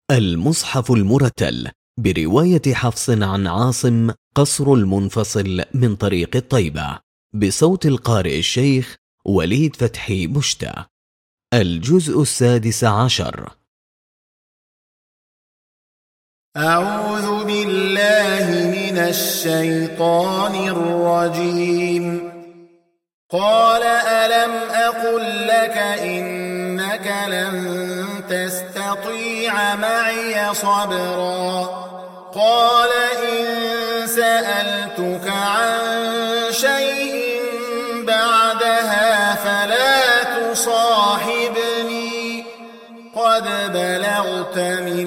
المصحف المرتل برواية حفص عن عاصم قصر المنفصل من طريق الطيبة، بصوت القارئ الشيخ وليد فتحي مشتى. الجزء 16. أعوذ بالله من الشيطان الرجيم. قال ألم أقل لك إنك لن تستطيع معي صبرا. قال إن سألتك عن شيء بعدها فلا تصاحبني قد بلغت من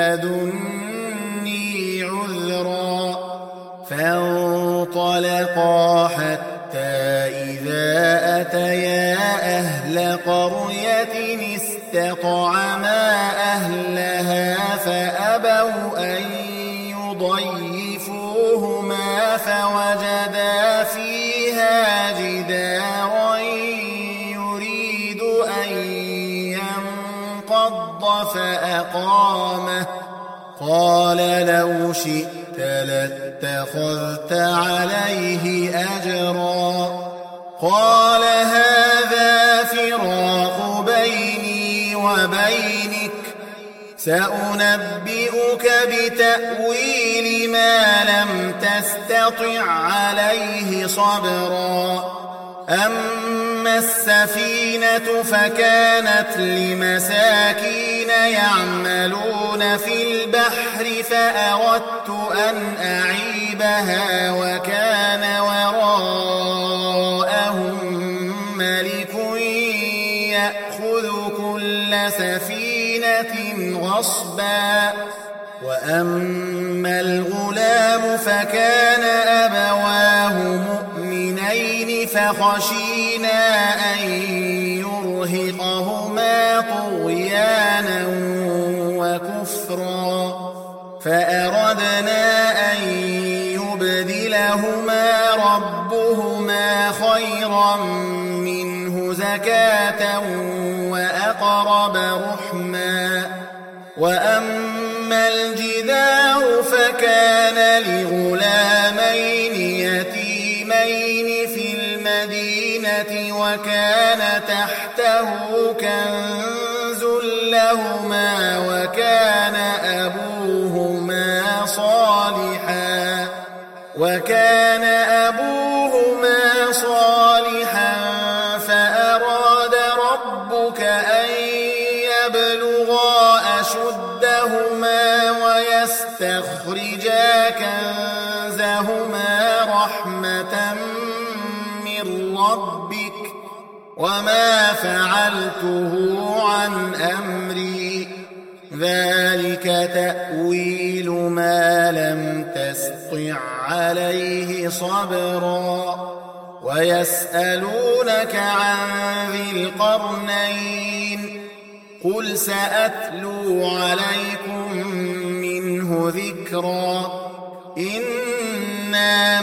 لدني عذرا. فانطلقا حتى إذا أتيا أهل قرية استطعما أهلها فأبوا أن يضيفوهما فوجدا فيها جدارا يريد أن ينقض فأقامه. قال لو شئت لاتخذت عليه أجرا. قال هذا فراق بيني وبينك سأنبئك بتأويل ما لم تستطع عليه صبرا. أما السفينة فكانت لمساكين يعملون في البحر فأردت أن أعيبها وكان وراءهم ملك يأخذ كل سفينة غصبا. وأما الغلام فكان أبواه مؤمنين فخشينا أن يرهقهما طغيانا وكفرا فأردنا أن يبدلهما ربهما خيرا منه زكاة وأقرب رحما. وأما الجدار فكان لغلامين يتيمين في المدينة وكان تحته كنز لهما وكان أبوهما صالحا فأراد ربك أن يبلغا أشدهما ويستخرجا كنزهما رحمة من ربك وما فعلته عن أمري ذلك تأويل ما لم تسطع عليه صبرا. ويسألونك عن ذي القرنين قل سأتلو عليكم منه ذكرا. إنا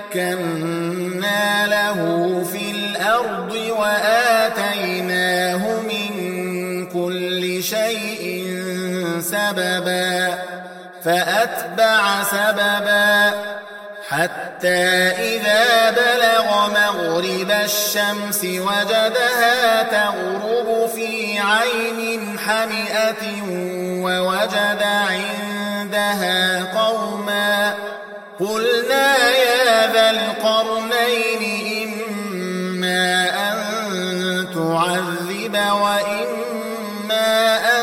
مكنا له في الأرض وآتيناه من كل شيء سببا فأتبع سببا حتى إذا بلغ مغرب الشمس وجدها تغرب في عين حمئة ووجد عندها قوما قلنا يا ذا القرنين إما أن تعذب وإما أن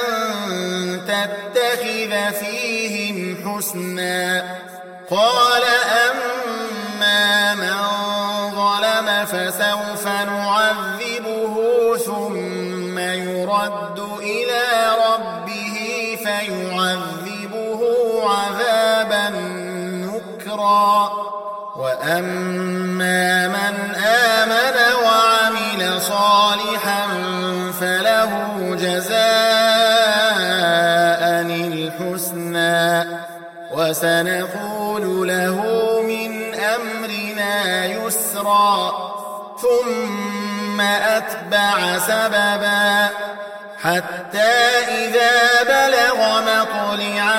تتخذ فيهم حسنا. قال أما من ظلم فسوف نعذبه ثم يرد إلى ربه فيعذبه عذابا نكرا. وأما من آمن وعمل صالحا فله جزاء الحسنى وسنقول له من أمرنا يسرا. ثم أتبع سببا حتى إذا بلغ مطلع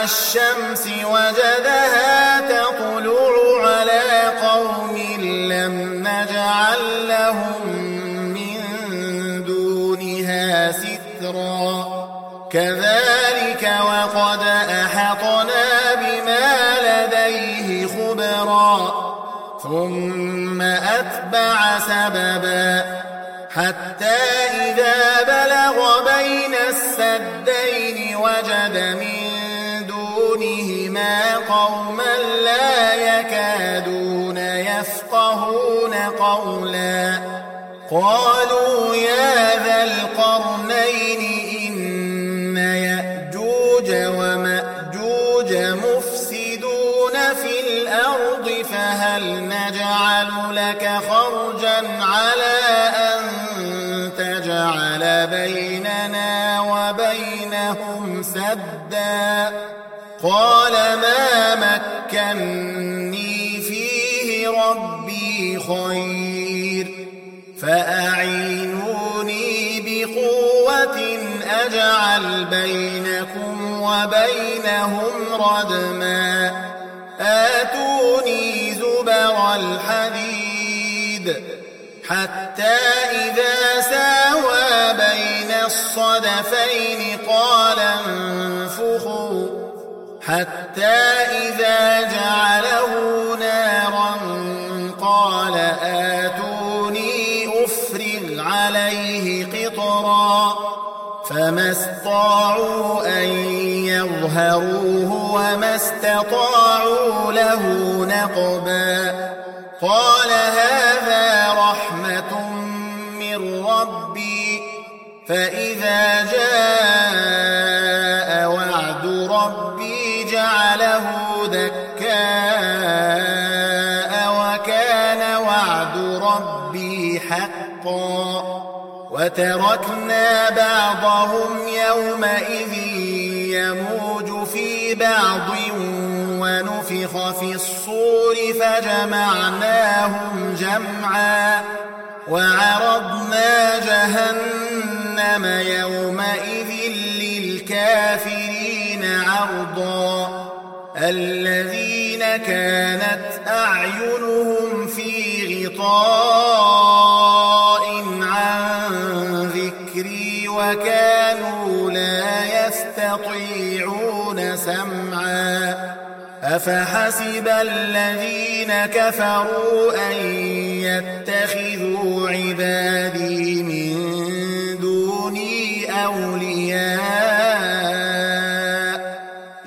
الشمس وجدها تطلع على قوم لم نجعل لهم من دونها سترا كذلك وقد أحطنا بما لديه خبرا ثم أتبع سببا حتى إذا بلغ بين السدين وجد من دونهما قوما لا يكادون يفقهون قولا قالوا يا ذا القرنين إن يأجوج ومأجوج مفسدون في الأرض فهل نجعل لك خرجا على أن تجعل بيننا وبينهم سدا قال ما مكني فيه ربي خير فأعينوني بقوة أجعل بينكم وبينهم ردما آتوني زبر الحديد حتى إذا ساوى بين الصدفين قال انفخوا حتى إذا جعله نارا قال آتوني أفرغ عليه قطرا فما استطاعوا أن يظهروه وما استطاعوا له نقبا قال هذا رحمة من ربي فإذا جاء وعد ربي جعله دكاء وكان وعد ربي حقا وتركنا بعضهم يومئذ يموج في بعض ونفخ في الصور فجمعناهم جمعا وعرضنا جهنم يومئذ للكافرين عرضا الذين كانت أعينهم في غطاء عن ذكري وكانوا لا يستطيعون سمعا أفحسب الذين كفروا أن يتخذوا عبادي من دوني أولياء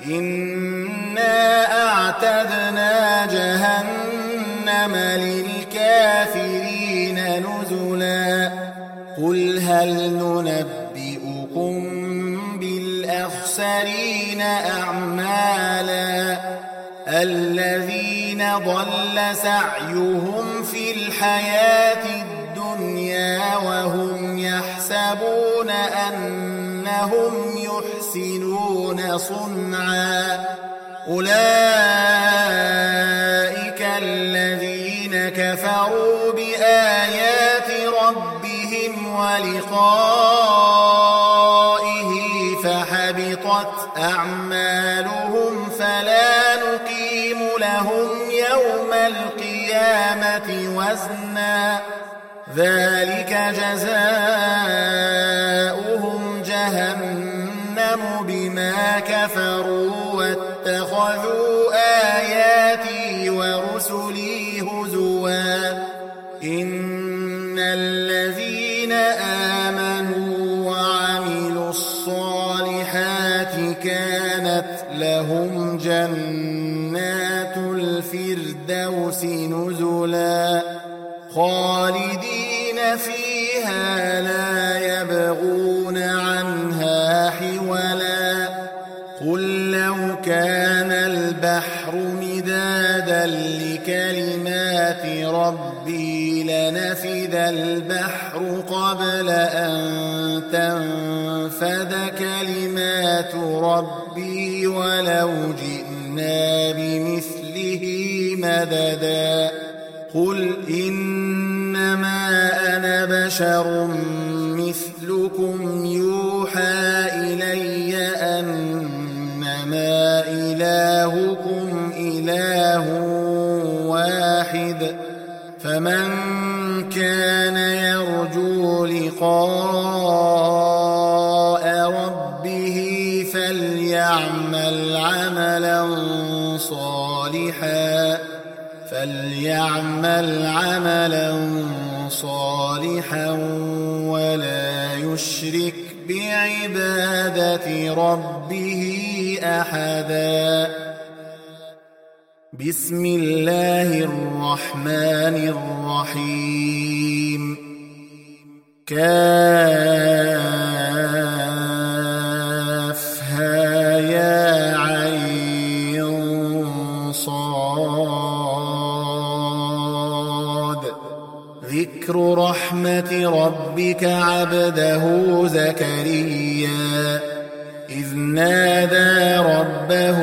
إنا أعتدنا جهنم للكافرين نزلا قل هل ننبئكم بالأخسرين أعمالا الذين ضل سعيهم في الحياة الدنيا وهم يحسبون أنهم يحسنون صنعا أولئك الذين كفروا بآيات ربهم ولقائه فحبطت أعمالهم فلا نقيم لهم يوم القيامة وزنا ذلك جزاؤهم جهنم بما كفروا واتخذوا آياتي ورسلي هزوا إن الذين آمنوا وعملوا الصالحات كانت لهم جنات الفردوس نزلا خالدين فيها لا يبغون عنها حولا قل لو كان البحر مدادا لكلمات ربي لنفد البحر قبل أن تنفد كلمات ربي ولو جئنا بمثله مددا قل إنما أنا بشر مثلكم يوحى إلي أنما إنما إلهكم إله واحد فمن كان يرجو لقاء ربه فليعمل عملا صالحا ولا يشرك بعبادة ربه أحدا. بسم الله الرحمن الرحيم. كافها يا عين صاد. ذكر رحمة ربك عبده زكريا إذ نادى ربه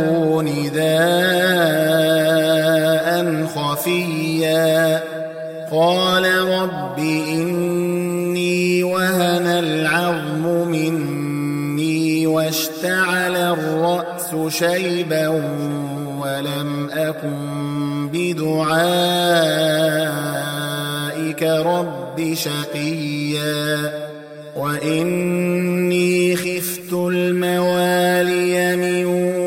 نداء خفيا قال رب إني وهن العظم مني واشتعل الرأس شيبا ولم أكن بدعائك رب شقيا وإني خفت الموالي من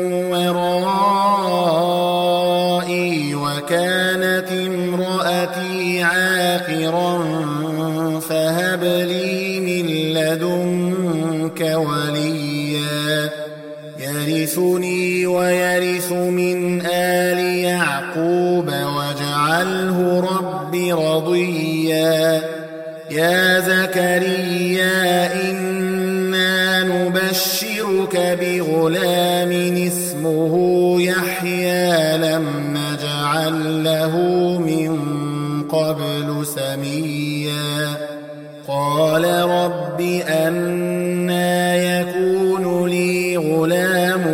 ورائي وكانت امرأتي عاقرا فهب لي من لدنك وليا يرثني ويرث من آل يعقوب واجعله رب رضيا. يا زكريا إنا نبشرك بغلام اسمه يحيى لم نجعل له من قبل سميا. قال رب أنى يكون لي غلام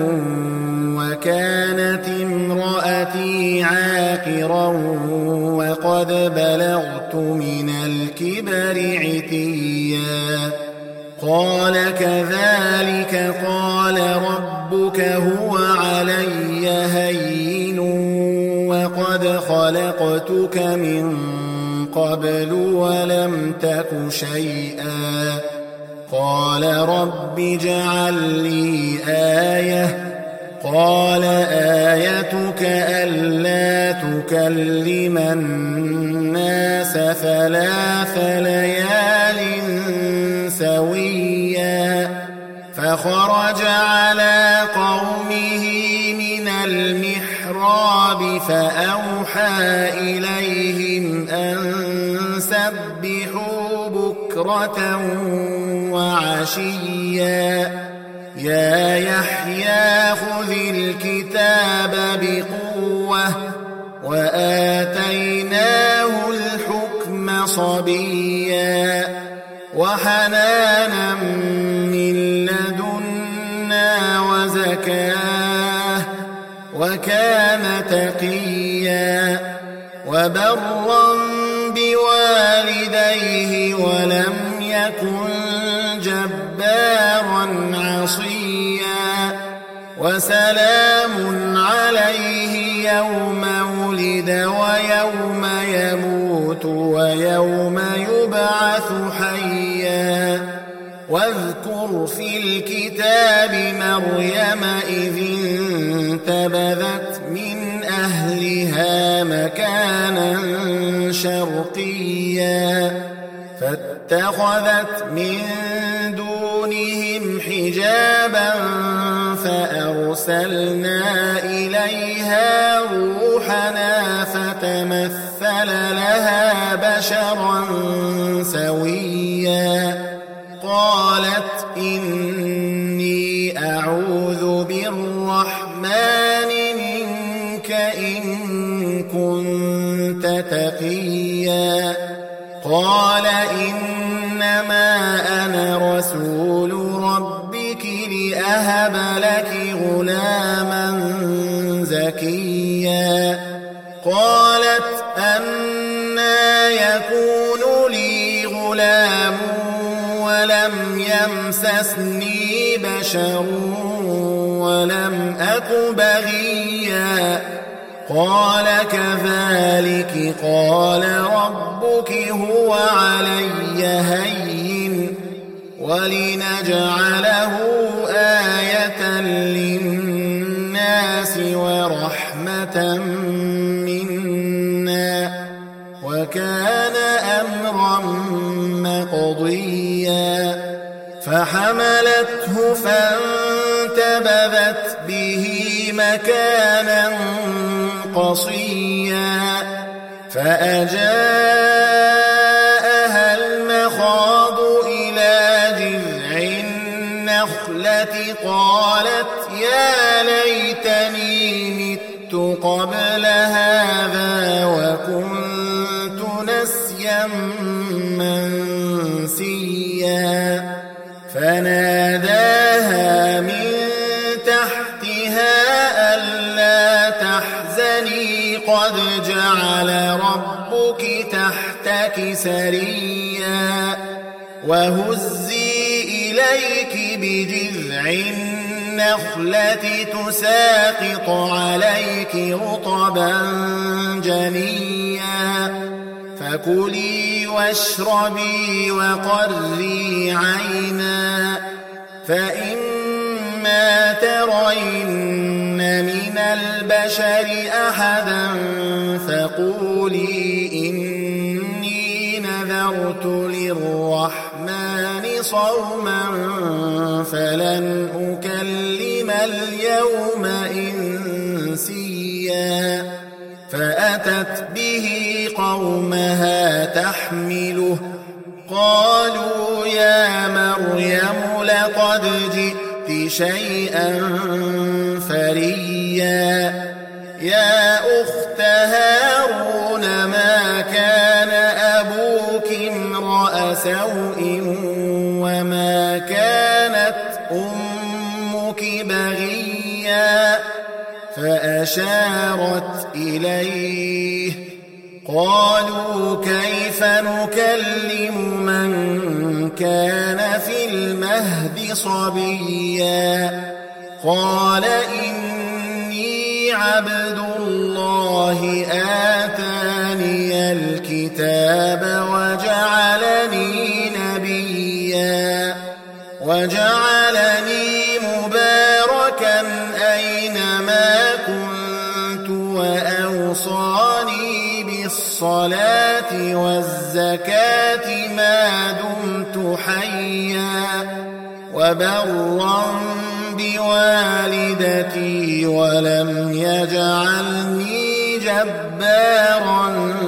وكانت امرأتي عاقرا وقد بلغت من الكبر عتيا. قال كذلك قال ربك هو علي هين وقد خلقتك من قبل ولم تك شيئا. قال رب اجعل لي آية. قال آيتك ألا تكلم الناس 3 ليال سويا. فخرج على قومه من المحراب فأوحى إليهم أن سبحوا بكرة وعشيا. يا يحيى خذ الكتاب بقوة وآتيناه الحكم صبيا وحنانا من لدنا وزكاة وكان تقيا وبرا بوالديه ولم يكن جبارا عصيا. وسلام عليه يوم ولد ويوم يموت ويوم يبعث حيا. واذكر في الكتاب مريم إذ انتبذت من أهلها مكانا شرقيا فاتخذت من دونهم حجابا فأرسلنا إليها روحنا فتمثل لها بشرا سويا. قالت إني أعوذ بالرحمن منك إن كنت تقيا. قال إنما أنا رسول ربك لأهب لك غلاما زكيا. قالت أنى يكون لي غلام ولم يمسسني بشر ولم أك بغيا قال كذلك قال ربك هو علي هين ولنجعله آية للناس ورحمة منا وكان أمرا مقضيا فحملته فانتبذت به مكانا قصيا فأجاءها المخاض إلى جذع النخلة قالت يا ليتني مت قبل هذا وكنت نسيا منسيا فناداها من تحتها ألا تحزني قد جعل ربك تحتك سريا وهزي إليك بجذع النخلة تساقط عليك رطبا جنيا فكلي واشربي وقري عينا فإما ترين من البشر أحدا فقولي إني نذرت للرحمن صوما فلن أكلم اليوم إنسيا فأتت به قومها تحمله قالوا يا مريم لقد جئت شيئا فريا يا أخت هارون ما كان أبوك امرأ سوء وما كانت أمك بغيا فأشارت إليه قالوا كيف نكلم من كان في المهد صبيا قال إني عبد الله آتاني الكتاب وجعلني نبيا وجعلني مباركا أينما كنت وأوصاني بالصلاة والزكاة ما دمت حيا وبرا بوالدتي ولم يجعلني جبارا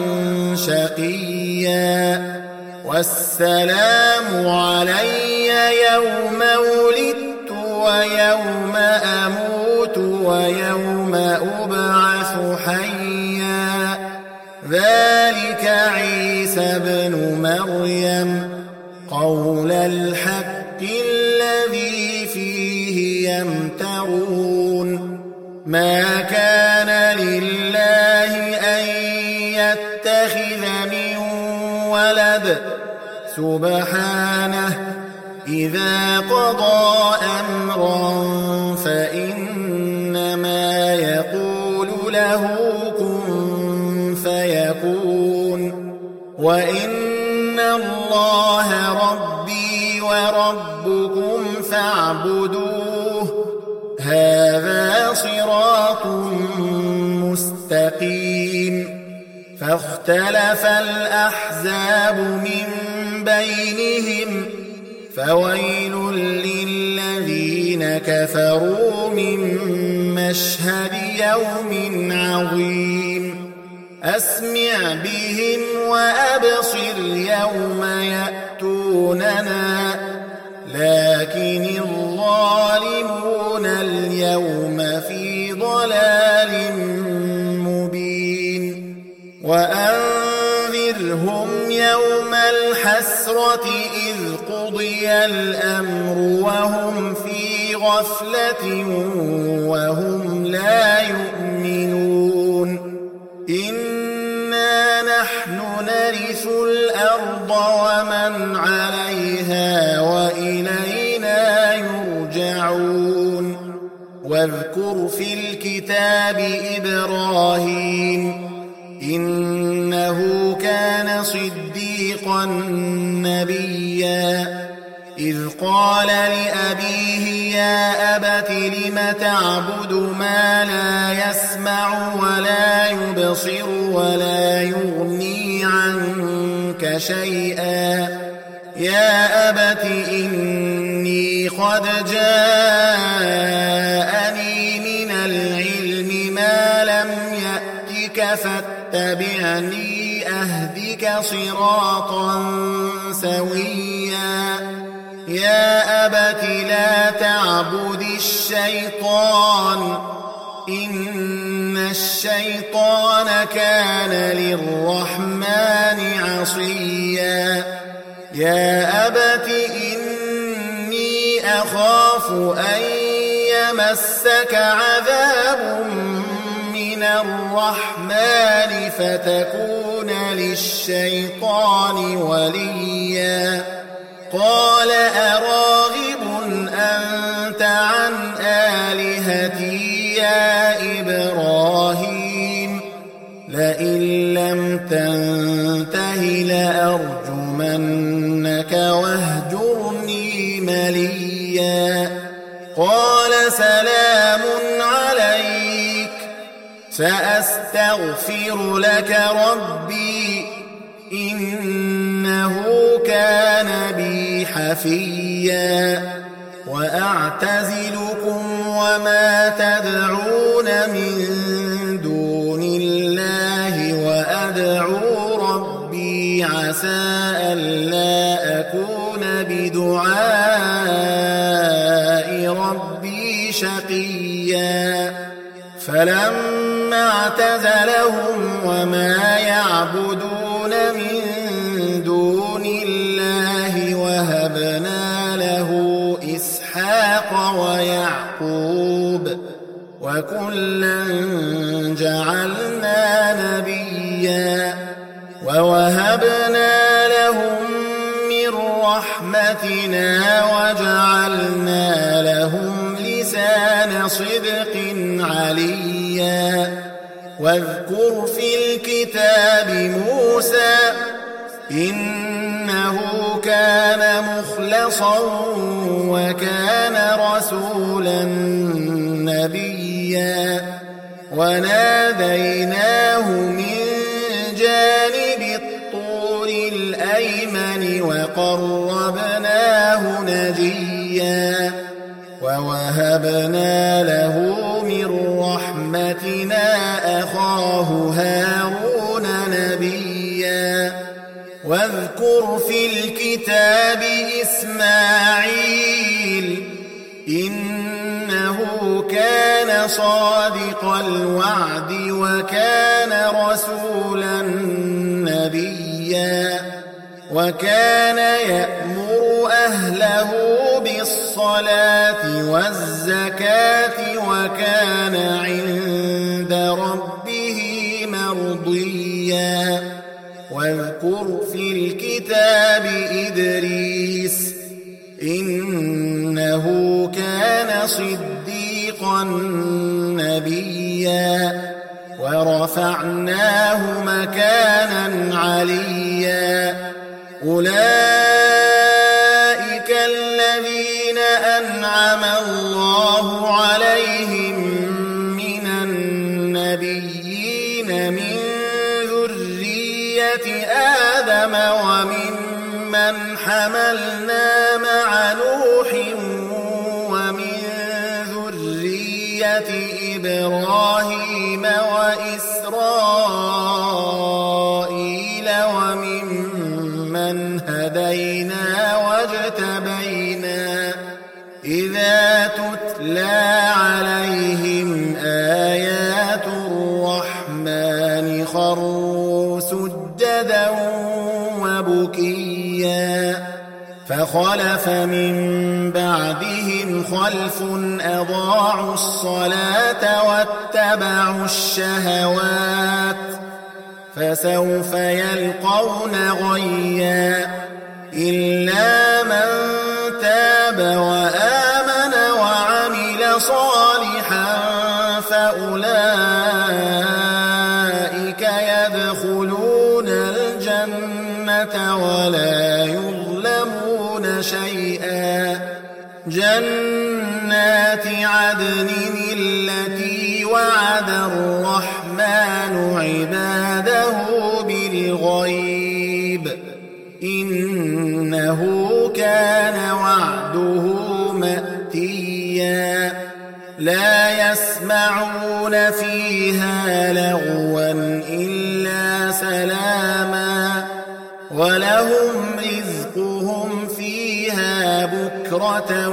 شقيا والسلام علي يوم ولدت ويوم أموت ويوم أبعث حيا ذلك عيسى ابن مريم قول الحق الذي فيه يمترون ما كان لله أن يتخذ من ولد سبحانه إذا قضى أمرا فإنما يقول له كن فيكون وإن الله ربي وربكم فاعبدوه هذا صراط مستقيم فاختلف الأحزاب من بينهم فويل للذين كفروا من مشهد يوم عظيم أسمع بهم وأبصر يوم يأتوننا لكن الظالمون اليوم في ضلال مبين وأنذرهم يوم الحسرة إذ قضي الأمر وهم في غفلة وهم لا يؤمنون إنا نحن نرث الأرض ومن عليها وإلينا يرجعون واذكر في الكتاب إبراهيم إنه كان صديقا نبيا إذ قال لأبيه يا أبت لم تعبد ما لا يسمع ولا يبصر ولا يغني عنك شيئا يا أبت إني قد جاءني من العلم ما لم يأتك فاتبعني أهدك صراطا سويا يا أبت لا تعبد الشيطان إن الشيطان كان للرحمن عصيا يا أبت إني أخاف أن يمسك عذاب من الرحمن فتكون للشيطان وليا قال أراغب أنت عن آلهتي يا إبراهيم لئن لم تنته لأرجمنك واهجرني مليا قال سلام عليك سأستغفر لك ربي إنه كان بي حفيا وأعتزلكم وما تدعون من دون الله وأدعو ربي عسى ألا أكون بدعاء ربي شقيا فلما اعتزلهم وما يعبدون من دون الله وهبنا له إسحاق ويعقوب وكلا جعلنا نبيا ووهبنا لهم من رحمتنا وجعلنا لهم لسان صدق عليا واذكر في الكتاب موسى إنه كان مخلصا وكان رسولا نبيا وناديناه من جانب الطور الأيمن وقربناه نجيا ووهبنا له من رحمتنا أخاه هارون نبيا واذكر في الكتاب إسماعيل إنه كان صادق الوعد وكان رسولا نبيا وكان يأمر أهله بالصلاة والزكاة وكان عند ربه مرضيا واذكر في الكتاب إدريس إنه كان صديقا نبيا ورفعناه مكانا عليا أولئك الذين أنعم الله عليهم من النبيين من ذرية آدم وممن حملنا مع نوح ومن ذرية إبراهيم وإسرائيل وممن هدينا واجتبينا إذا تتلى عليهم آيات الرحمن خروا سجدا وبكيا فخلف من بعدهم خلف أضاعوا الصلاة واتبعوا الشهوات فسوف يلقون غيا إلا من تاب وآمن وعمل صالحا فأولئك يدخلون الجنة ولا يظلمون شيئا جنات عدن التي وعد الرحمن عباده بالغيب إنه كان وعده مأتيا لا يسمعون فيها لغوا إلا سلاما ولهم رزقهم فيها بكرة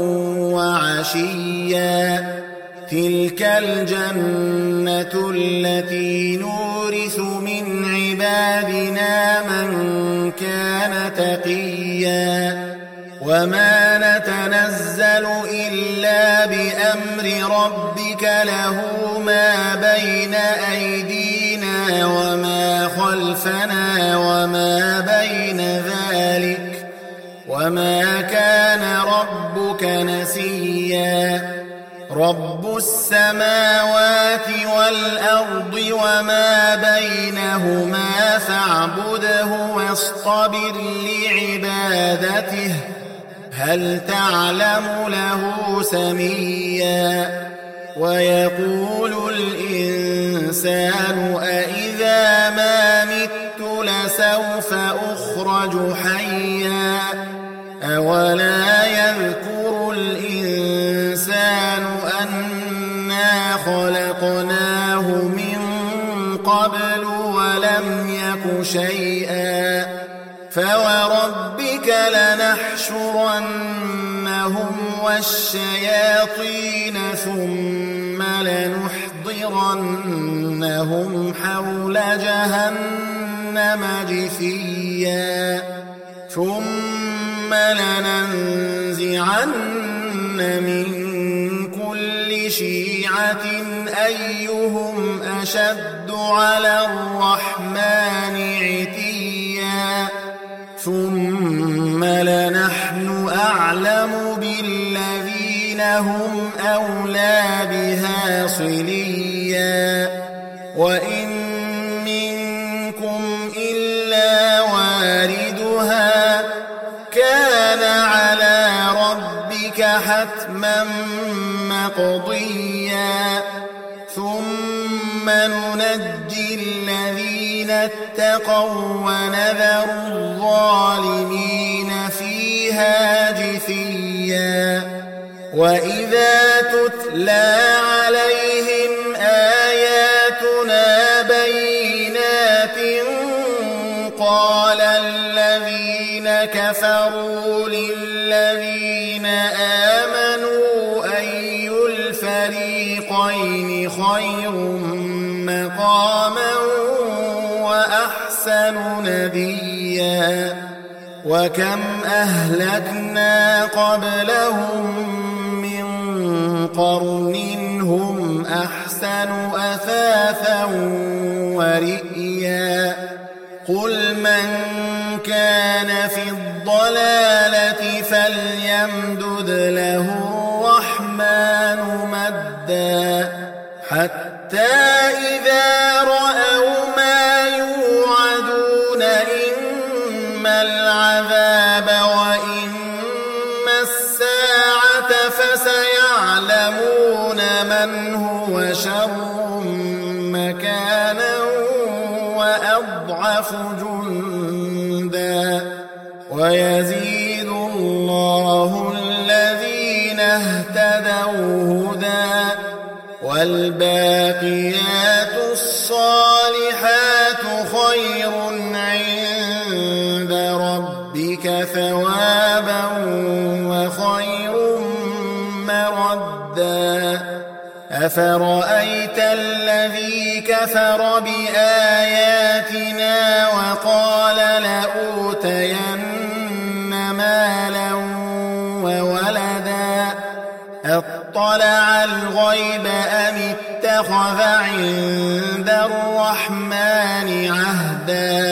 وعشيا تلك الجنة التي نورث من عبادنا من كان تقيا وما نتنزل إلا بأمر ربك له ما بين أيدينا وما خلفنا وما بين ذلك وما كان ربك نسيا رب السماوات والأرض وما بينهما فاعبده واصطبر لعبادته هل تعلم له سميا ويقول الإنسان أإذا ما مت لسوف أخرج حيا أولا يذكر الإنسان أنا خلقناه من قبل ولم يك شيئا فوربك لنحشرنهم والشياطين ثم لنحضرنهم حول جهنم جثيا ثم لننزعن من كل شيعة أيهم أشد على الرحمن عتيا ثم لنحن أعلم بالذين هم أولى بها صليا وإن منكم إلا واردها كان على ربك حتما مقضيا ثم ننجي الذين اتقوا ونذر الظالمين فيها جثيا وإذا تتلى عليهم آياتنا بينات قال الذين كفروا للذين آمنوا أي الفريقين خير مقاما وأحسن نديا وكم أهلكنا قبلهم من قرن هم أحسن أثاثا ورئيا قل من كان في الضلالة فليمدد له الرحمن مدا حتى إذا رأوا ما يوعدون إما العذاب وإما الساعة فسيعلمون من هو شر مكانا وأضعف جندا ويزيد الله الذين اهتدوا هدى والباقيات الصالحات خير عند ربك ثوابا وخير مردا أفرأيت الذي كفر بآياتنا وقال لأوتين مالا وولدا أطلع الغيب أم اتخذ عند الرحمن عهدا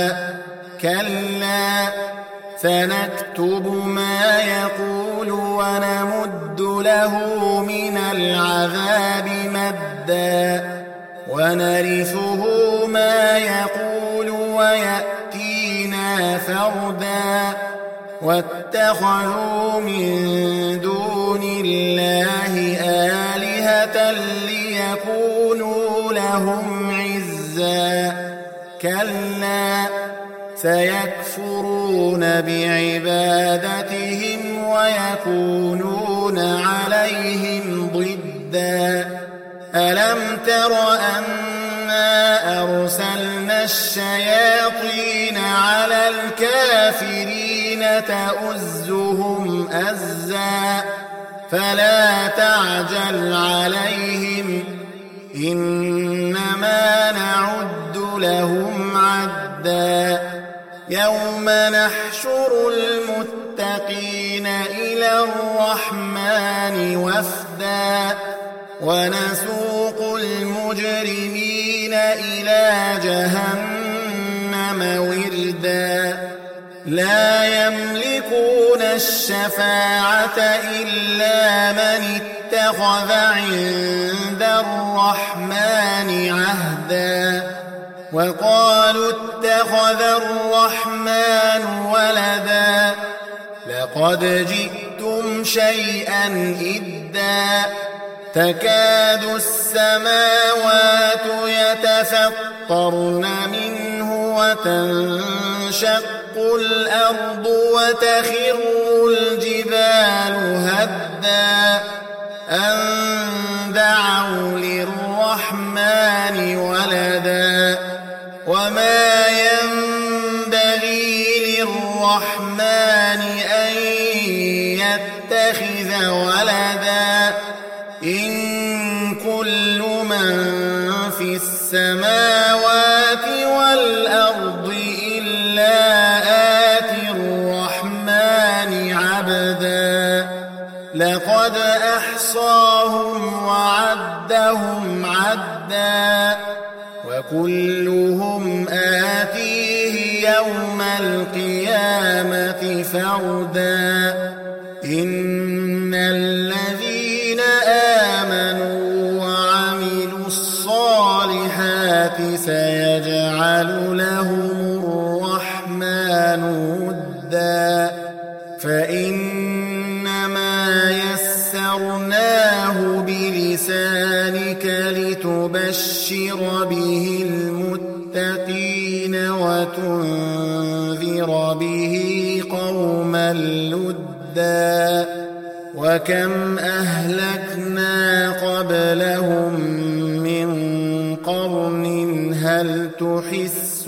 كلا سنكتب ما يقول ونمد له من العذاب مدا ونرثه ما يقول ويأتينا فردا واتخذوا من دون الله آلهة ليكونوا لهم عزا كلا سيكفرون بعبادتهم ويكونون عليهم ضدا ألم تر أنا أرسلنا الشياطين على الكافرين تؤزهم أزا فلا تعجل عليهم إنما نعد لهم عدا يوم نحشر المتقين إلى الرحمن وفدا ونسوق المجرمين إلى جهنم وردا لا يملكون الشفاعة إلا من اتخذ عند الرحمن عهدا وقالوا اتخذ الرحمن ولدا لقد جئتم شيئا إدا تكاد السماوات يتفطرن منه وتنشق الأرض وتخر الجبال هدا أن دعوا للرحمن ولدا وما ينبغي للرحمن أن يتخذ ولدا إن كل من في السماوات والأرض إلا آتي الرحمن عبدا لقد أحصاهم وعدهم عدا وكلهم آتيه يوم القيامة فردا إن الذين آمنوا وعملوا الصالحات سيجعل لهم الرحمن ودا فإنما يسرناه بلسانك لتبشر به المتقين وتنذر به قوما لدا وكم أهلكنا قبلهم من قرن هل تحس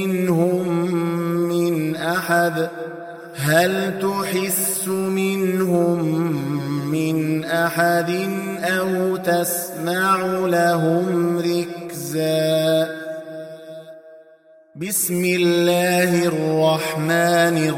منهم من أحد أو تسمع لهم ركزا بسم الله الرحمن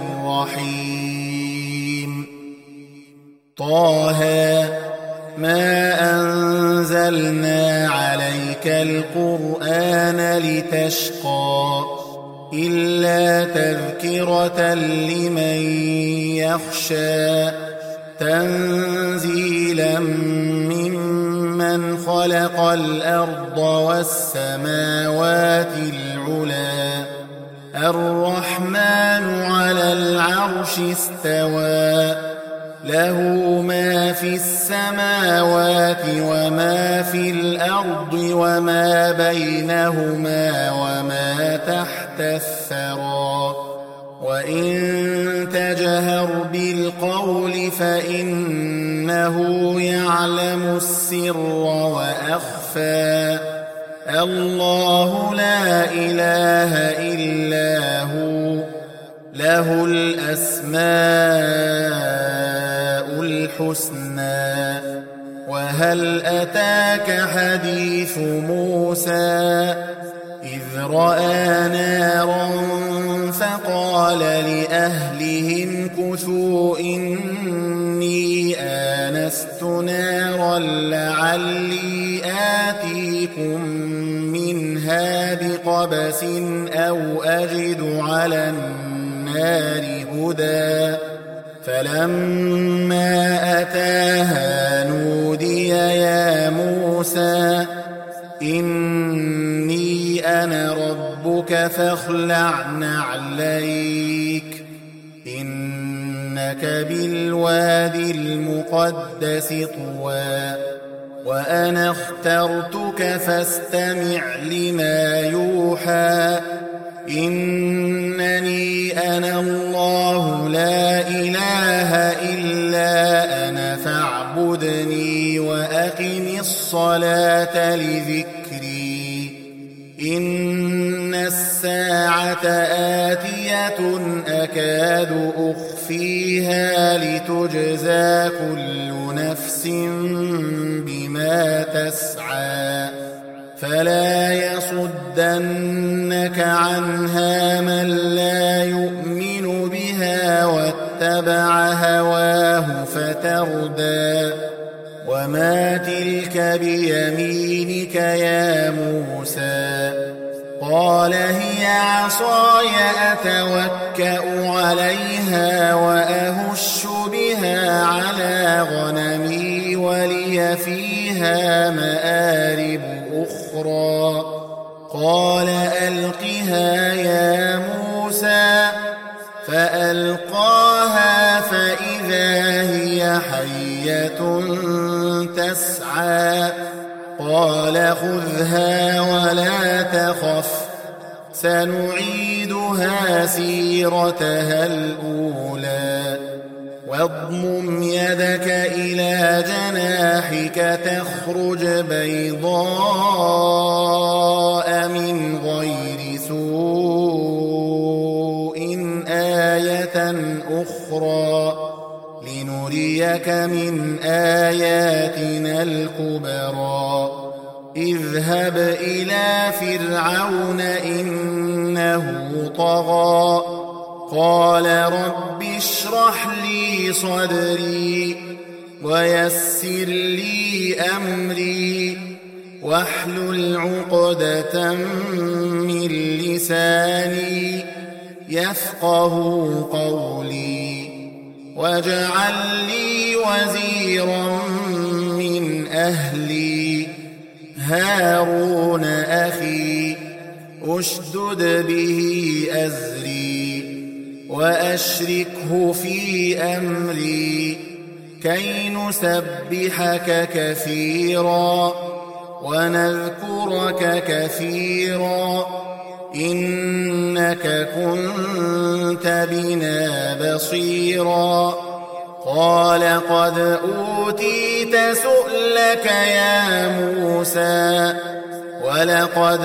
الرحيم طه ما أنزلنا عليك القرآن لتشقى إلا تذكرة لمن يخشى تنزيلا ممن خلق الأرض والسماوات العلى الرحمن على العرش استوى له ما في السماوات وما في الأرض وما بينهما وما تحت الثرى وإن تجهر بالقول فإنه يعلم السر وأخفى الله لا إله إلا هو له الأسماء الحسنى وهل أتاك حديث موسى إذ رأى نارا فقال لأهلهم كثوا إني آنست نارا لعلي آتيكم منها بقبس أو أجد على النار هدى فلما أتاها نودي يا موسى إني أنا ربك فاخلع نعليك إنك بالوادي المقدس طوى وأنا اخترتك فاستمع لما يوحى إنني أنا الله لا إله إلا أنا فاعبدني وأقم الصلاة لذكري إن الساعة آتية أكاد أخفيها لتجزى كل نفس بما تسعى فلا يصدنك عنها من لا يؤمن بها واتبع هواه فتردى وما تلك بيمينك يا موسى قال هي عصاي أتوكأ عليها وأهش بها على غنمي ولي فيها مآرب أخرى قال ألقها يا موسى فألقاها فإذا هي حية تسعى قال خذها ولا تخف سنعيدها سيرتها الأولى واضمم يدك إلى جناحك تخرج بيضاء من غير سوء آية أخرى لنريك من آياتنا الكبرى اذهب إلى فرعون إنه طغى قال رب اشرح لي صدري ويسر لي أمري واحلل عقدة من لساني يفقه قولي واجعل لي وزيرا من أهلي هارون أخي أشدد به أزري وأشركه في أمري كي نسبحك كثيرا ونذكرك كثيرا إنك كنت بنا بصيرا قال قد أوتيت سؤلك يا موسى ولقد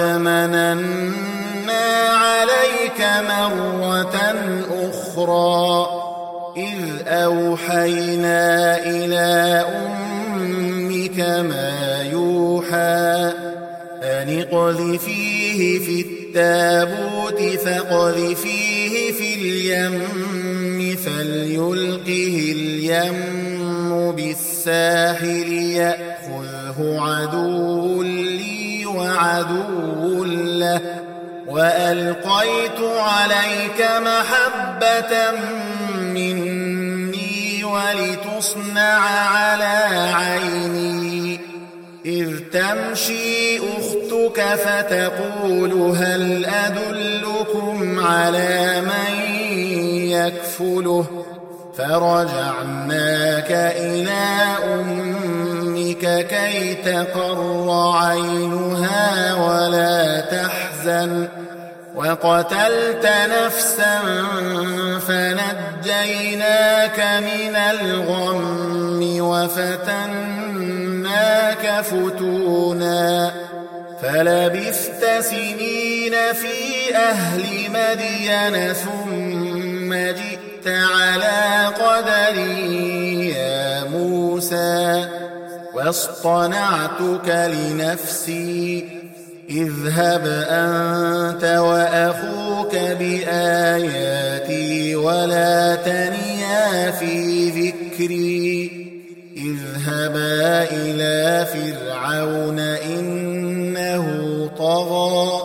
مننا عليك مرة أخرى إذ أوحينا إلى أمك ما يوحى أن اقذفيه في التابوت فاقذفيه في اليم فليلقه اليم بالساحل يأخذه عدو لي وعدو له وألقيت عليك محبة مني ولتصنع على عيني إذ تمشي أختك فتقول هل أدلكم على من يكفله فرجعناك إلى أمك كي تقر عينها ولا تحزن وقتلت نفسا فنجيناك من الغم وفتناك فتونا فلبثت سنين في أهل مدين ثم جئت على قدري يا موسى واصطنعتك لنفسي اذهب أنت وأخوك بآياتي ولا تنيا في ذكري اذهبا إلى فرعون إنه طغى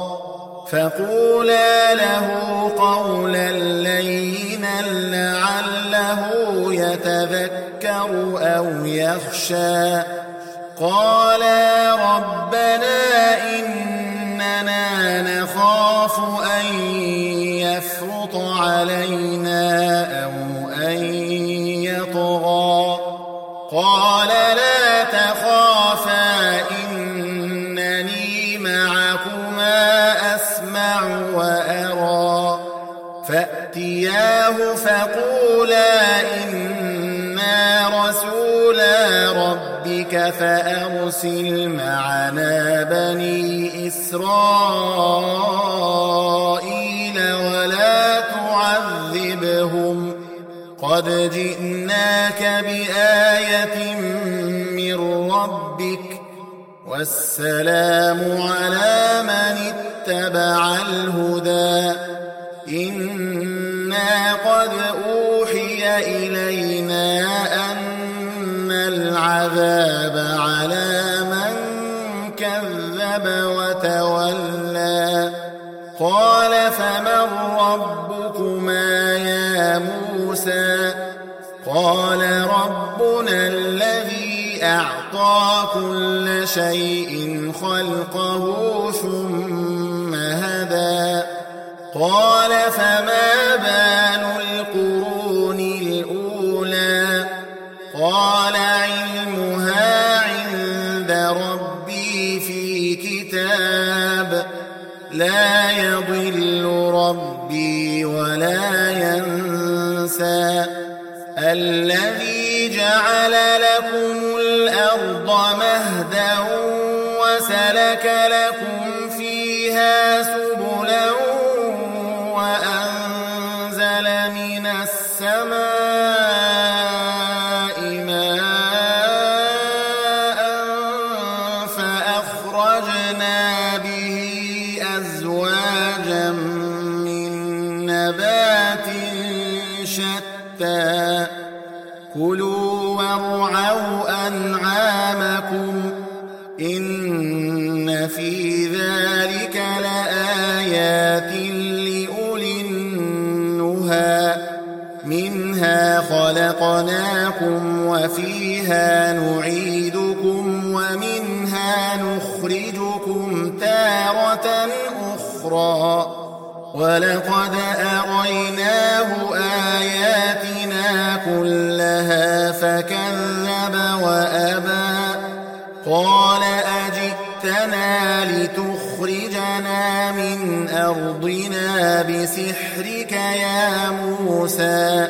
فقولا له قولا لينا لعله يتذكر أو يخشى قالا ربنا إننا نخاف أن يفرط علينا أو أن يطغى قال لا تخافا إنني معكما أسمع وأرى فأتياه فقولا إنا رسولا ربك فأرسل معنا بني إسرائيل ولا تعذبهم قد جئناك بآية من ربك والسلام على من اتبع الهدى إنا قد أوحي إلينا أن العذاب على من كذب وتولى قال فمن ربكما يا موسى قال ربنا الذي أعطى كل شيء خلقه ثم هدى قال فما بال القرون الأولى قال علمها عند ربي في كتاب لا يضل ربي ولا ينسى الذي جعل لكم الأرض مهدا وسلك لكم فيها سبلا وأنزل من السماء ماء فأخرجنا به أزواجا من نبات شتى كلوا وارعوا أنعامكم إن في ذلك لآيات لأولي النهى منها خلقناكم وفيها نعيدكم ومنها نخرجكم تارة أخرى ولقد أريناه آياتنا كلها فكذب وأبى قال أجئتنا لتخرجنا من أرضنا بسحرك يا موسى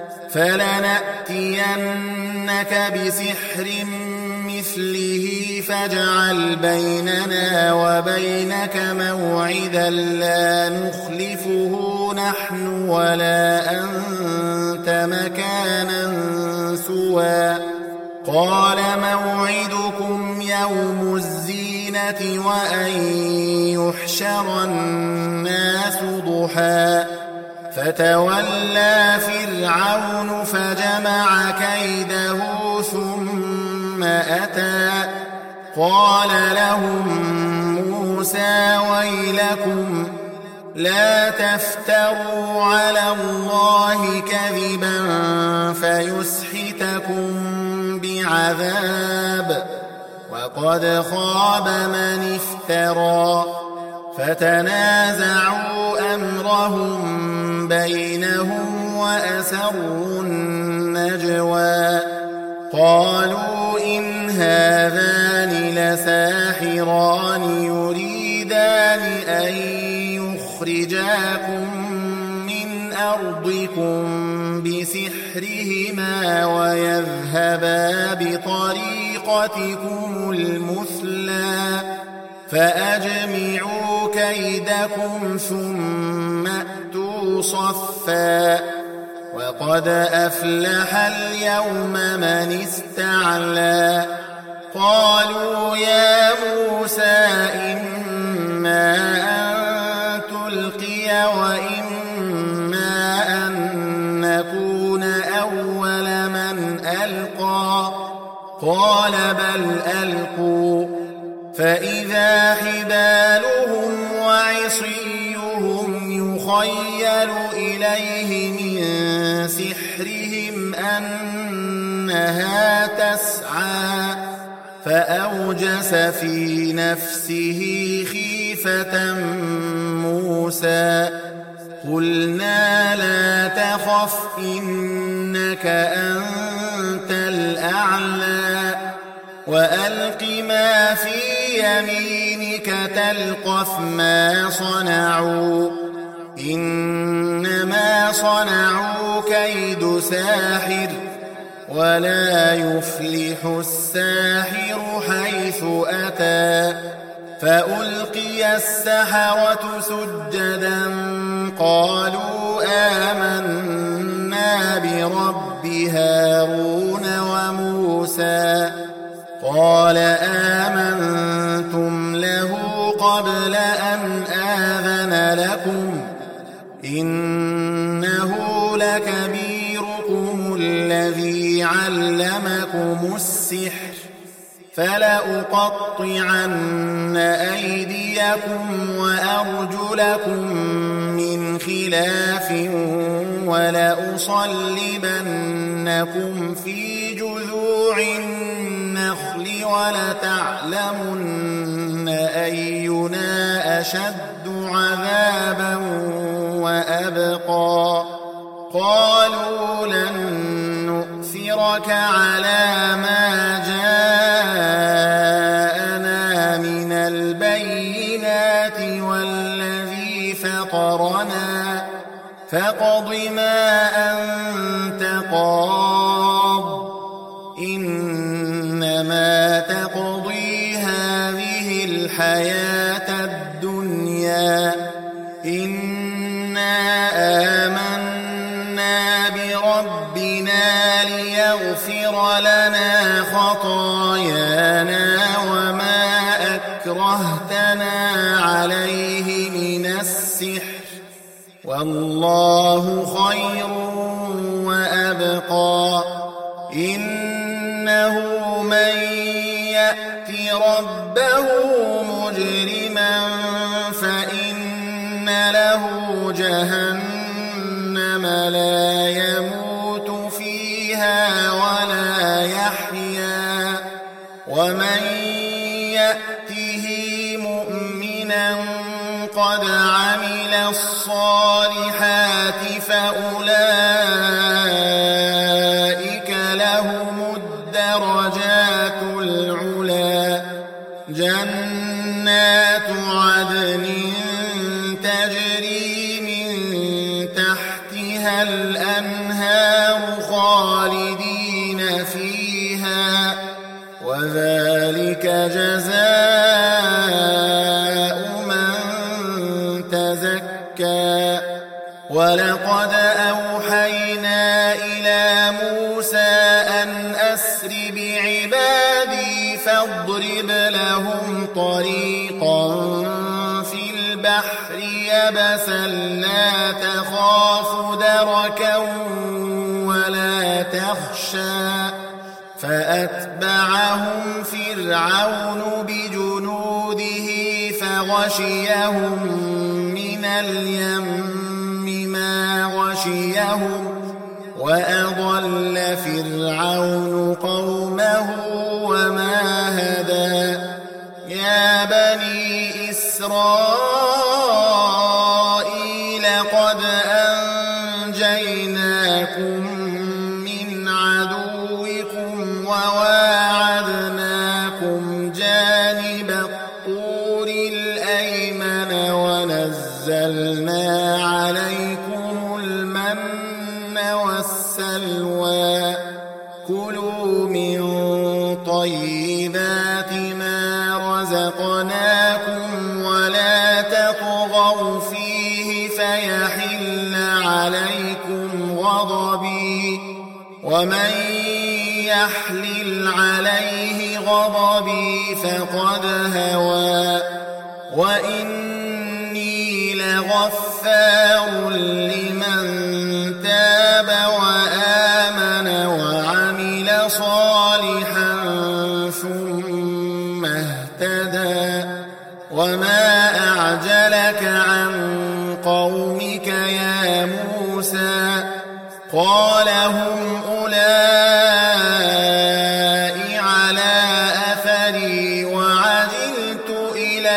فلنأتينك بسحر مثله فاجعل بيننا وبينك موعدا لا نخلفه نحن ولا أنت مكانا سوى قال موعدكم يوم الزينة وأن يحشر الناس ضحى فتولى فرعون فجمع كيده ثم أتى قال لهم موسى ويلكم لا تفتروا على الله كذبا فيسحتكم بعذاب وقد خاب من افترى فتنازعوا أمرهم بينهم وأسروا النجوى قالوا إن هذان لساحران يريدان أن يخرجاكم من أرضكم بسحرهما ويذهبا بطريقتكم المثلى فأجمعوا كيدكم ثم أتوا صفا وقد أفلح اليوم من استعلى قالوا يا موسى إما أن تلقي وإما أن نكون أول من ألقى قال بل ألقوا فإذا حبالهم وعصيهم يخيل إليه من سحرهم أنها تسعى فأوجس في نفسه خيفة موسى قلنا لا تخف إنك أنت الأعلى وألق ما في يمينك تلقف ما صنعوا إنما صنعوا كيد ساحر ولا يفلح الساحر حيث أتى فألقي السحرة سجدا قالوا آمنا برب هارون وموسى قال آمنتم له قبل أن آذن لكم إنه لكبيركم الذي علمكم السحر فلأقطعن أيديكم وأرجلكم من خلاف ولأصلبنكم في جذوع النخل ولتعلمن أينا أشد عذابا وأبقى قالوا لن نؤثرك على ما جاءنا من البينات والذي فطرنا فاقض ما أنت قاض إنما تقضي هذه الحياة الدنيا إنا آمنا بربنا ليغفر لنا خطايانا وما أكرهتنا عليه من السحر والله خير وأبقى إنه من يأت ربه مجرما فإن له جهنم لا يموت فيها ولا يحيا ومن يأته مؤمنا قد عمل الصالحات فأولئك لهم الدرجات العلى جنات عدن تجري من تحتها الأنهار خالدين فيها وذلك جزاء من تزكى ولقد أوحينا إلى موسى أن أسر بعبادي فاضرب لهم طريقا في البحر يبسا لا تخاف دركا ولا تخشى فأتبعهم فرعون بجنوده فغشيهم من اليم ما غشيهم وأضل فرعون قومه وما هدى يا بني إسرائيل قد أنجيناكم من عدوكم وواعدناكم جانب الطور الأيمن ونزلنا عليكم المن والسلوى كلوا من طيبات ما رزقناكم ولا تطغوا فيه فيحل عليكم غضبي ومن يحلل عليه غضبي فقد هوى وإني لغفار لمن تاب وآمن وعمل صالحا ثم اهتدى وما أعجلك عن قومك يا موسى قال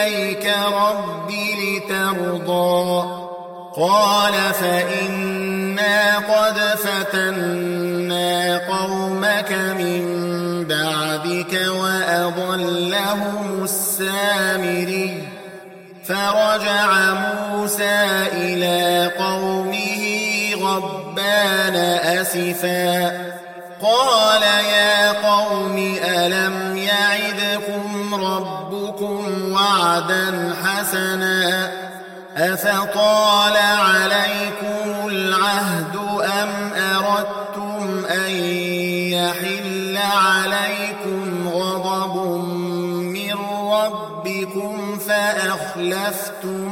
إليك ربي لترضى قال فإنا قد فتنا قومك من بعدك وأضلهم السامري فرجع موسى إلى قومه غضبان أسفا قال يا قوم ألم يعدكم ربكم وعدا حسنا أفطال عليكم العهد أم أردتم أن يحل عليكم غضب من ربكم فأخلفتم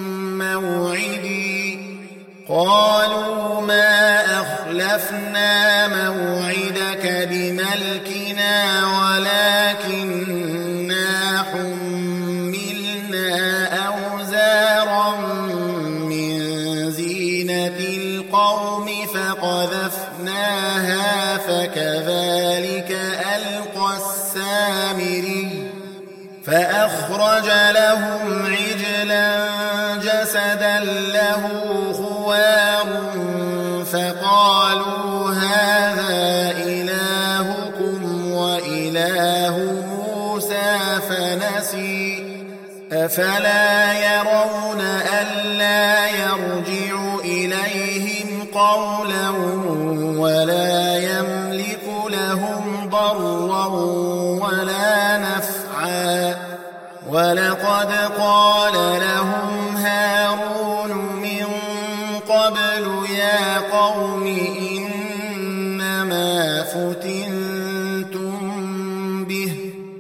موعدي قالوا ما أخلفنا موعدك بملكنا ولكننا حملنا أوزارا من زينة القوم فقذفناها فكذلك ألقى السامري فأخرج لهم عجلا جسدا له خوار فقالوا هذا إلهكم وإله موسى فنسي أفلا يرون ألا يرجع إليهم قولا ولا يملك لهم ضرا ولا نفعا ولقد قال لهم هارون من قبل يا قوم إنما فتنتم به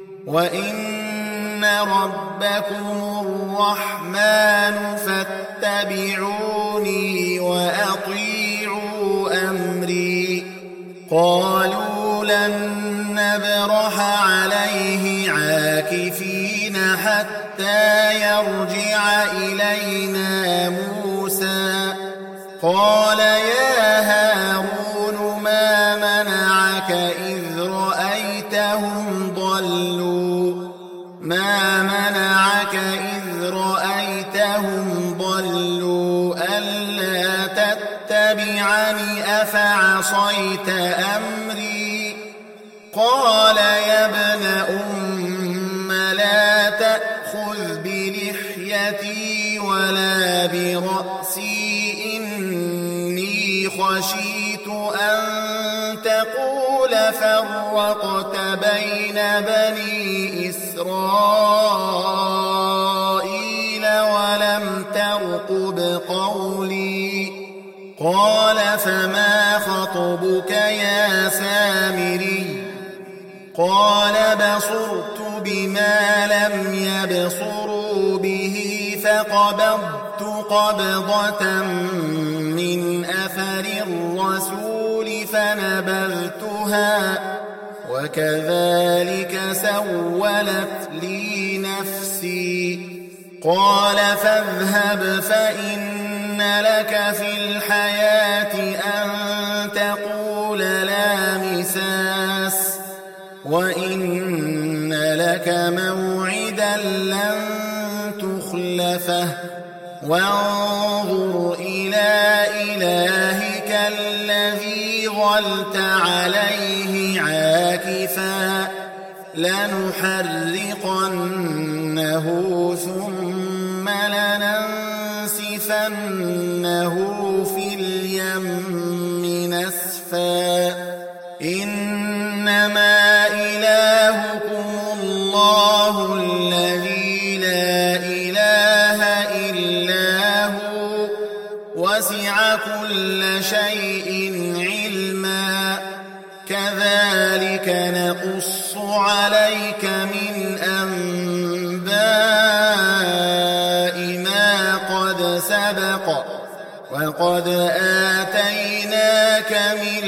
وإن ربكم الرحمن فاتبعوني وأطيعوا أمري قالوا لن نبرح عليه عاكفين حتى يرجع إلينا موسى قال يا هارون ما منعك إذ رأيتهم ضلوا ألا تتبعني أفعصيت أمري قال يا ابن أم لا تأخذ بلحيتي ولا برأسي إني خشيت أن تقول فرقت بين بني إسرائيل ولم ترقب قولي قال فما خطبك يا سامري قال بصرت بما لم يبصروا به فقبضت قبضة من أثر الرسول فنبذتها وكذلك سولت لي نفسي قال فاذهب فإن لك في الحياة أن تقول لا مساس وإن لك موعدا لن تخلفه وانظر إلى إلهك الذي ظلت عليه عاكفا لنحرقنه ثم لننسفنه في اليم نسفا إنما إلهكم الله الذي لا إله إلا هو وسع كل شيء علما كذلك نقص عليك من أنباء ما قد سبق وقد آتيناك من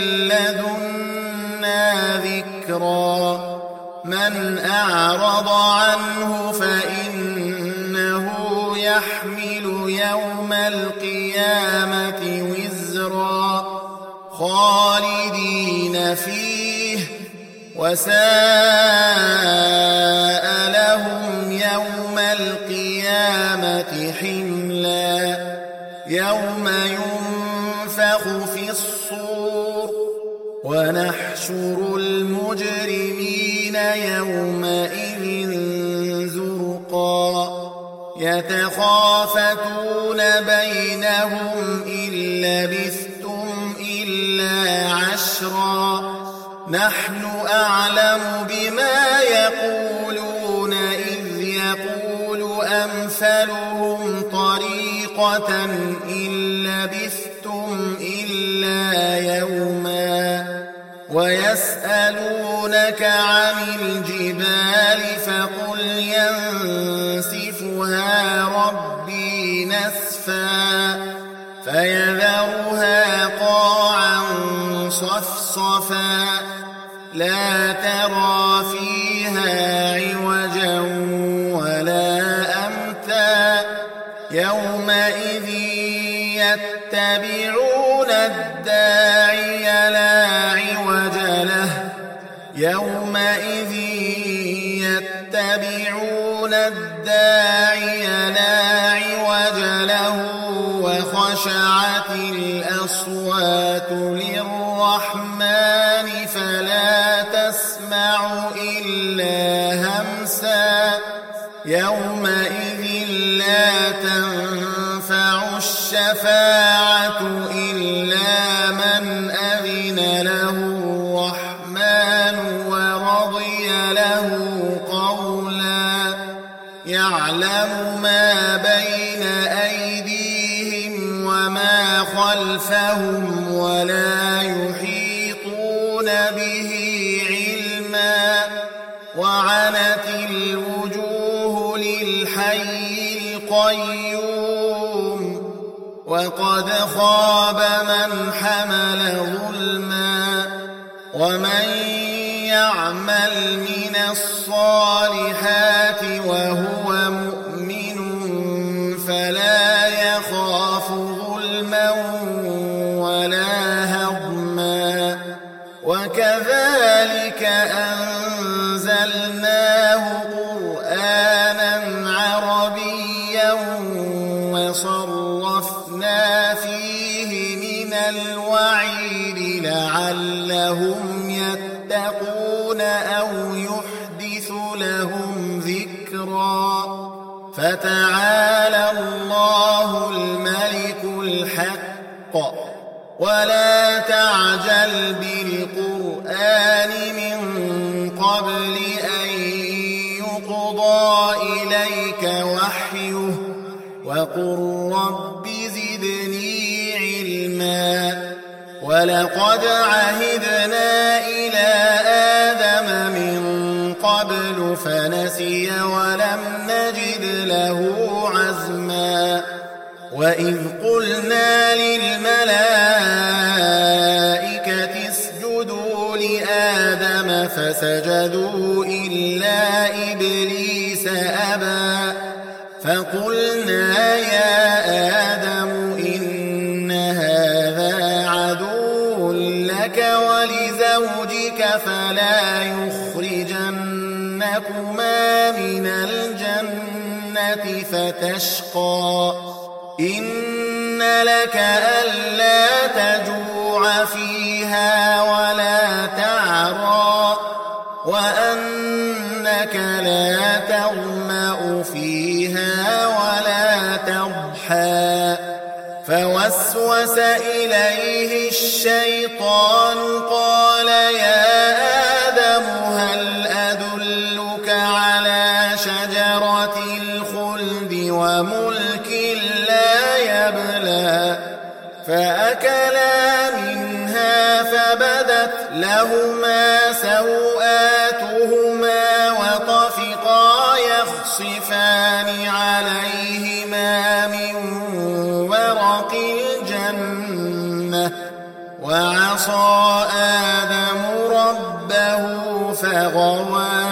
لدنا ذكرا من أعرض عنه فإنه يحمل يوم القيامة وزرا خالدين فيه وساء لهم يوم القيامة القيامة حملا يوم ينفخ في الصور ونحشر المجرمين يومئذ زرقا يتخافتون بينهم إن لبثتم إلا عشرا نحن أعلم بما يقولون إذ يقول أمثلهم طريقة إن لبثتم إلا يوما ويسألونك عن الجبال فقل ينسفها ربي نسفا فيذرها قاعا صفصفا لا ترى فيها عوجا ولا أمتا يومئذ يتبعون الداعي لا عوج له يومئذ يتبعون الداعي لا عوج له وخشعت الأصوات للرحمن فلا تسمع إلا همسا يومئذ لا تنفع الشفاعة إلا من أذن له الرحمن ورضي له قولا يعلم ما بين أيديهم وما خلفهم ولا يحيطون به علما وعنت الوجوه للحي القيوم وقد خاب من حمل ظلما ومن يعمل من الصالحات وهو مؤمن فلا يخاف ظلما ولا هضما وكذلك أنزلناه قرآنا عربيا وصرفنا فيه من الوعيد لعلهم يتقون أو يحدث لهم ذكرا فتعالى الله الملك الحق ولا تعجل بالقرآن من قبل أن يقضى إليك وحيه وقل رب زدني علما ولقد عهدنا إلى آدم من قبل فنسي ولم نجد له عزما وإذ قلنا للملائكة اسجدوا لآدم فسجدوا إلا إبليس أبى فقلنا يا آدم إن هذا عدو لك ولزوجك فلا يخرجنكما من الجنة فتشقى إن لك ألا تجوع فيها ولا تعرى وأنك لا تظمأ فيها ولا تضحى فوسوس إليه الشيطان قال يا آدم هل أدلك على شجرة الخلد وملك لا يبلى فأكلا منها فبدت لهما سوآتهما وطفقا يخصفان عليهما من ورق الجنة وعصى آدم ربه فغوى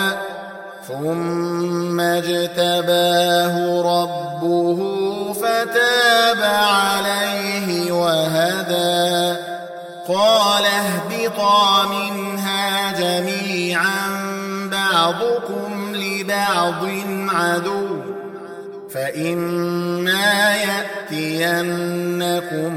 ثم اجتباه ربه فتاب عليه وهدى قال اهبطا منها جميعا بعضكم لبعض عدو فإما يأتينكم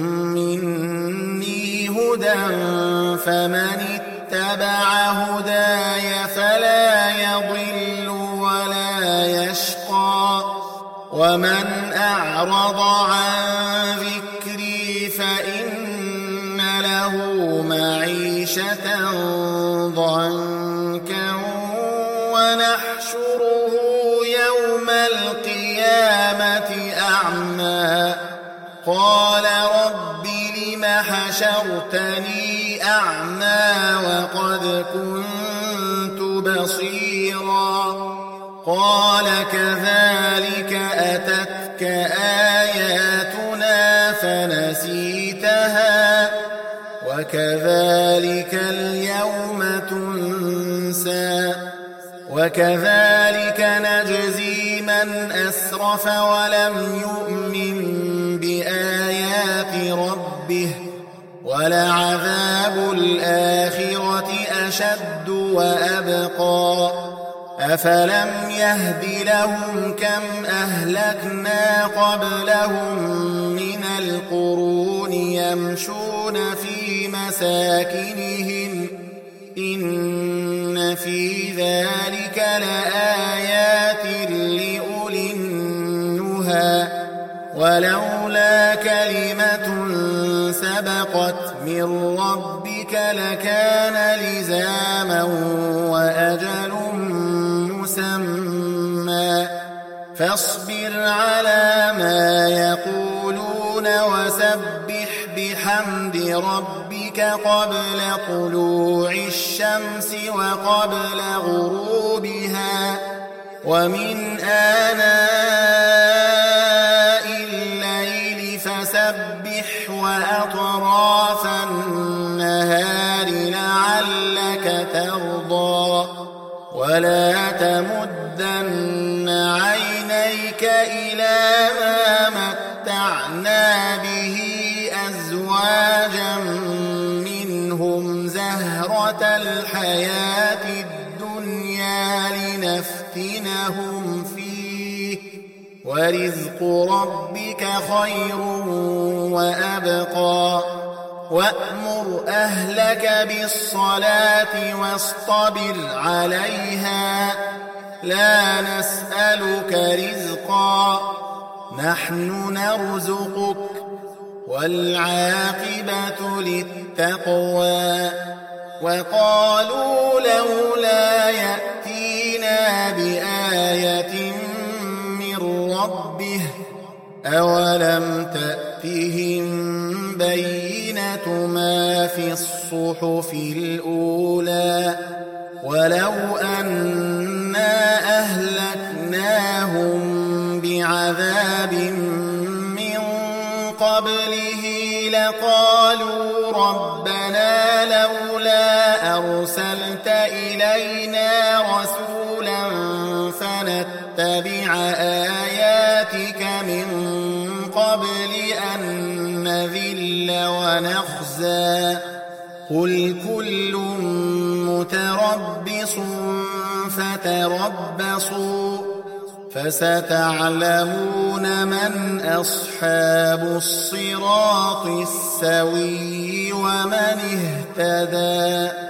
مني هدى فمن اتبع هداي فلا يضل ولا يشقى ومن أعرض عن ذكري فإن له معيشة ضنكا ونحشره يوم القيامة أعمى قال رب لم حشرتني أعمى وقد كنت بصيرا قال كذلك أتتك آياتنا فنسيتها وكذلك اليوم تنسى وكذلك نجزي من أسرف ولم يؤمن بآيات ربه ولعذاب الآخرة أشد وأبقى أفلم يهد لهم كم أهلكنا قبلهم من القرون يمشون في مساكنهم إن في ذلك لآيات لأولي النهى ولولا كلمة سبقت من ربك لكان لزاما وأجل مسمى فاصبر على ما يقولون وسبح بحمد ربك قبل طلوع الشمس وقبل غروبها ومن آناء الليل فسبح وأطراف النهار لعلك ترضى ولا تمدن عينيك إلى ما متعنا به أزواجا منهم زهرة الحياة الدنيا لنفتنهم فيه ورزق ربك خير وأبقى وأمر أهلك بالصلاة واصطبر عليها لا نسألك رزقا نحن نرزقك والعاقبة للتقوى وقالوا لولا يأتينا بآية من ربه أولم تأتهم بينة ما في الصحف الأولى ولو أنا أهلكناهم بعذاب من قبله لقالوا ربنا لولا أرسلت إلينا رسولا فنتبع آياتك من قبل أن نذل ونخزى قل كل متربص فتربصوا فستعلمون من أصحاب الصراط السوي ومن اهتدى